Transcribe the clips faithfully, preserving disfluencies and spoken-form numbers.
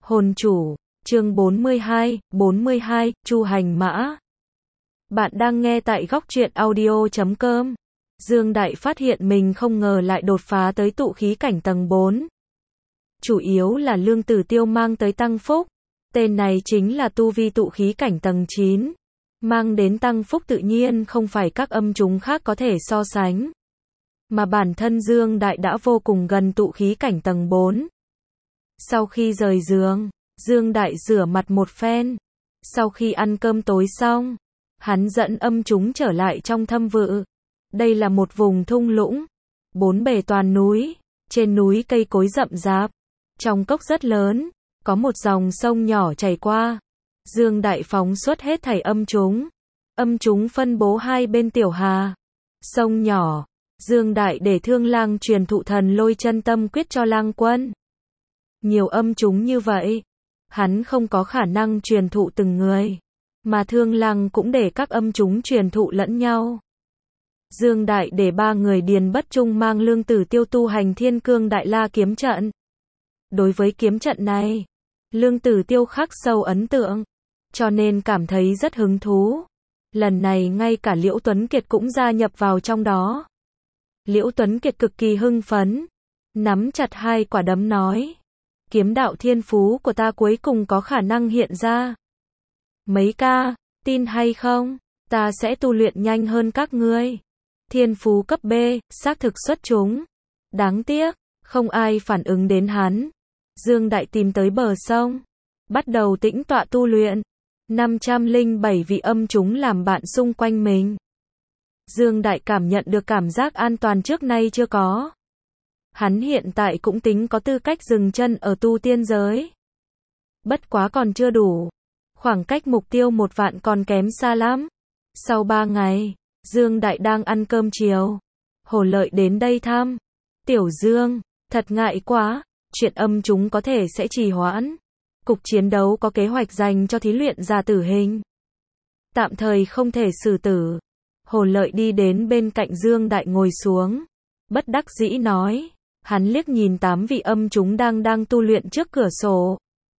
Hồn chủ, chương bốn mươi hai, bốn mươi hai, Chu hành mã. Bạn đang nghe tại góc truyện audio chấm com. Dương Đại phát hiện mình không ngờ lại đột phá tới tụ khí cảnh tầng bốn. Chủ yếu là Lương Tử Tiêu mang tới tăng phúc. Tên này chính là tu vi tụ khí cảnh tầng chín. Mang đến tăng phúc tự nhiên không phải các âm chúng khác có thể so sánh. Mà bản thân Dương Đại đã vô cùng gần tụ khí cảnh tầng bốn. Sau khi rời giường, Dương Đại rửa mặt một phen. Sau khi ăn cơm tối xong, hắn dẫn âm chúng trở lại trong thâm vự. Đây là một vùng thung lũng, bốn bề toàn núi, trên núi cây cối rậm rạp. Trong cốc rất lớn, có một dòng sông nhỏ chảy qua. Dương Đại phóng xuất hết thảy âm chúng. Âm chúng phân bố hai bên tiểu hà. Sông nhỏ, Dương Đại để Thương Lang truyền thụ thần lôi chân tâm quyết cho Lang Quân. Nhiều âm chúng như vậy, hắn không có khả năng truyền thụ từng người, mà Thương Lang cũng để các âm chúng truyền thụ lẫn nhau. Dương Đại để ba người Điền Bất Trung mang Lương Tử Tiêu tu hành Thiên Cương Đại La kiếm trận. Đối với kiếm trận này, Lương Tử Tiêu khắc sâu ấn tượng, cho nên cảm thấy rất hứng thú. Lần này ngay cả Liễu Tuấn Kiệt cũng gia nhập vào trong đó. Liễu Tuấn Kiệt cực kỳ hưng phấn, nắm chặt hai quả đấm nói: kiếm đạo thiên phú của ta cuối cùng có khả năng hiện ra. Mấy ca, tin hay không, ta sẽ tu luyện nhanh hơn các ngươi. Thiên phú cấp B, xác thực xuất chúng. Đáng tiếc, không ai phản ứng đến hắn. Dương Đại tìm tới bờ sông, bắt đầu tĩnh tọa tu luyện. năm trăm lẻ bảy vị âm chúng làm bạn xung quanh mình. Dương Đại cảm nhận được cảm giác an toàn trước nay chưa có. Hắn hiện tại cũng tính có tư cách dừng chân ở tu tiên giới. Bất quá còn chưa đủ. Khoảng cách mục tiêu một vạn còn kém xa lắm. Sau ba ngày, Dương Đại đang ăn cơm chiều. Hồ Lợi đến đây thăm. Tiểu Dương, thật ngại quá, chuyện âm chúng có thể sẽ trì hoãn. Cục chiến đấu có kế hoạch dành cho thí luyện giả tử hình. Tạm thời không thể xử tử. Hồ Lợi đi đến bên cạnh Dương Đại ngồi xuống. Bất đắc dĩ nói. Hắn liếc nhìn tám vị âm chúng đang đang tu luyện trước cửa sổ.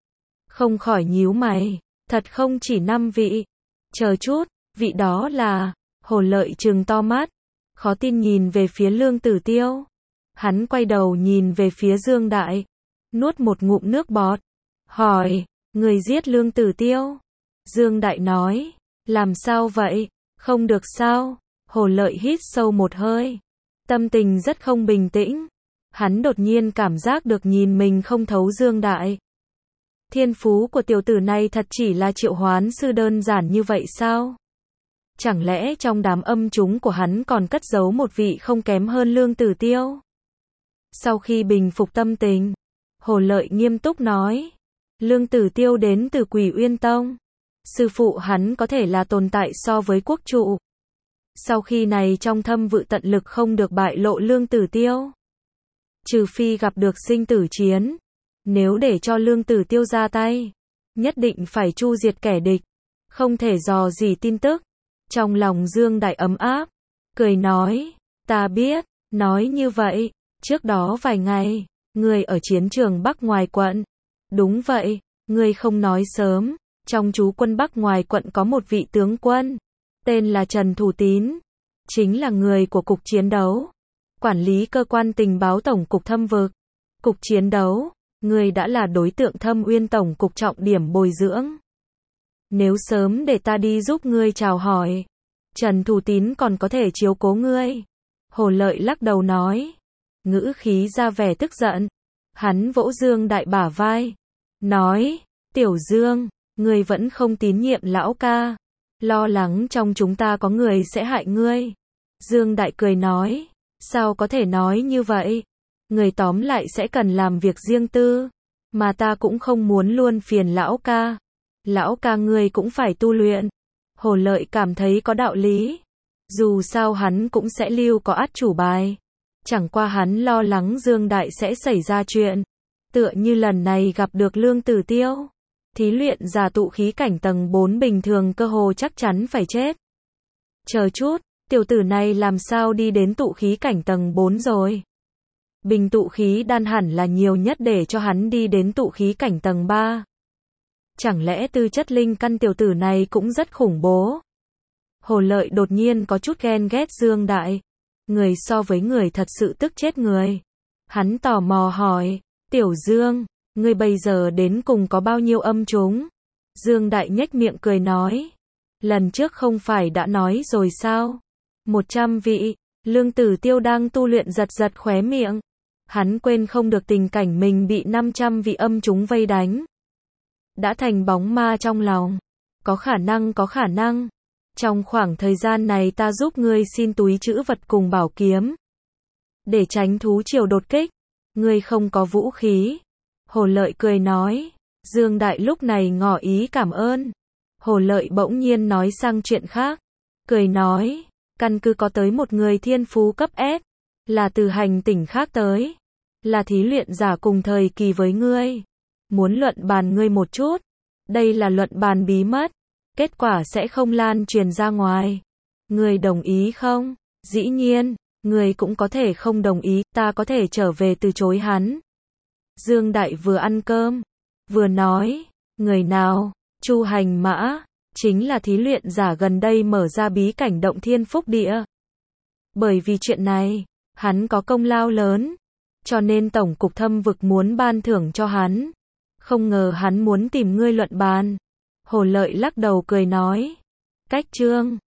Không khỏi nhíu mày. Thật không chỉ năm vị. Chờ chút, vị đó là... Hồ Lợi trừng to mắt. Khó tin nhìn về phía Lương Tử Tiêu. Hắn quay đầu nhìn về phía Dương Đại. Nuốt một ngụm nước bọt. Hỏi, người giết Lương Tử Tiêu? Dương Đại nói, làm sao vậy? Không được sao? Hồ Lợi hít sâu một hơi. Tâm tình rất không bình tĩnh. Hắn đột nhiên cảm giác được nhìn mình không thấu Dương Đại. Thiên phú của tiểu tử này thật chỉ là triệu hoán sư đơn giản như vậy sao? Chẳng lẽ trong đám âm chúng của hắn còn cất giấu một vị không kém hơn Lương Tử Tiêu? Sau khi bình phục tâm tình, Hồ Lợi nghiêm túc nói. Lương Tử Tiêu đến từ Quỷ Uyên Tông. Sư phụ hắn có thể là tồn tại so với quốc trụ. Sau khi này trong thâm vự tận lực không được bại lộ Lương Tử Tiêu. Trừ phi gặp được sinh tử chiến. Nếu để cho Lương Tử Tiêu ra tay, nhất định phải chu diệt kẻ địch. Không thể dò gì tin tức. Trong lòng Dương Đại ấm áp. Cười nói. Ta biết. Nói như vậy. Trước đó vài ngày, người ở chiến trường Bắc ngoài quận. Đúng vậy. Người không nói sớm. Trong trú quân Bắc ngoài quận có một vị tướng quân. Tên là Trần Thủ Tín. Chính là người của cục chiến đấu. Quản lý cơ quan tình báo tổng cục thâm vực. Cục chiến đấu. Người đã là đối tượng Thâm Uyên tổng cục trọng điểm bồi dưỡng. Nếu sớm để ta đi giúp ngươi chào hỏi, Trần Thủ Tín còn có thể chiếu cố ngươi. Hồ Lợi lắc đầu nói. Ngữ khí ra vẻ tức giận. Hắn vỗ Dương Đại bả vai. Nói. Tiểu Dương, ngươi vẫn không tín nhiệm lão ca. Lo lắng trong chúng ta có người sẽ hại ngươi. Dương Đại cười nói. Sao có thể nói như vậy? Người tóm lại sẽ cần làm việc riêng tư. Mà ta cũng không muốn luôn phiền lão ca. Lão ca ngươi cũng phải tu luyện. Hồ Lợi cảm thấy có đạo lý. Dù sao hắn cũng sẽ lưu có át chủ bài. Chẳng qua hắn lo lắng Dương Đại sẽ xảy ra chuyện. Tựa như lần này gặp được Lương Tử Tiêu. Thí luyện giả tụ khí cảnh tầng bốn bình thường cơ hồ chắc chắn phải chết. Chờ chút, tiểu tử này làm sao đi đến tụ khí cảnh tầng bốn rồi? Bình tụ khí đan hẳn là nhiều nhất để cho hắn đi đến tụ khí cảnh tầng ba. Chẳng lẽ tư chất linh căn tiểu tử này cũng rất khủng bố? Hồ Lợi đột nhiên có chút ghen ghét Dương Đại. Người so với người thật sự tức chết người. Hắn tò mò hỏi, Tiểu Dương, ngươi bây giờ đến cùng có bao nhiêu âm chúng? Dương Đại nhếch miệng cười nói, lần trước không phải đã nói rồi sao? Một trăm vị. Lương Tử Tiêu đang tu luyện giật giật khóe miệng. Hắn quên không được tình cảnh mình bị năm trăm vị âm chúng vây đánh. Đã thành bóng ma trong lòng. Có khả năng, có khả năng. Trong khoảng thời gian này ta giúp ngươi xin túi trữ vật cùng bảo kiếm. Để tránh thú triều đột kích. Ngươi không có vũ khí. Hồ Lợi cười nói. Dương Đại lúc này ngỏ ý cảm ơn. Hồ Lợi bỗng nhiên nói sang chuyện khác. Cười nói. Căn cứ có tới một người thiên phú cấp S. Là từ hành tỉnh khác tới. Là thí luyện giả cùng thời kỳ với ngươi. Muốn luận bàn ngươi một chút. Đây là luận bàn bí mật. Kết quả sẽ không lan truyền ra ngoài. Ngươi đồng ý không? Dĩ nhiên, ngươi cũng có thể không đồng ý, ta có thể trở về từ chối hắn. Dương Đại vừa ăn cơm, vừa nói, người nào? Chu Hành Mã, chính là thí luyện giả gần đây mở ra bí cảnh động thiên phúc địa. Bởi vì chuyện này, hắn có công lao lớn, cho nên Tổng cục Thâm vực muốn ban thưởng cho hắn. Không ngờ hắn muốn tìm ngươi luận bàn. Hồ Lợi lắc đầu cười nói, cách trương,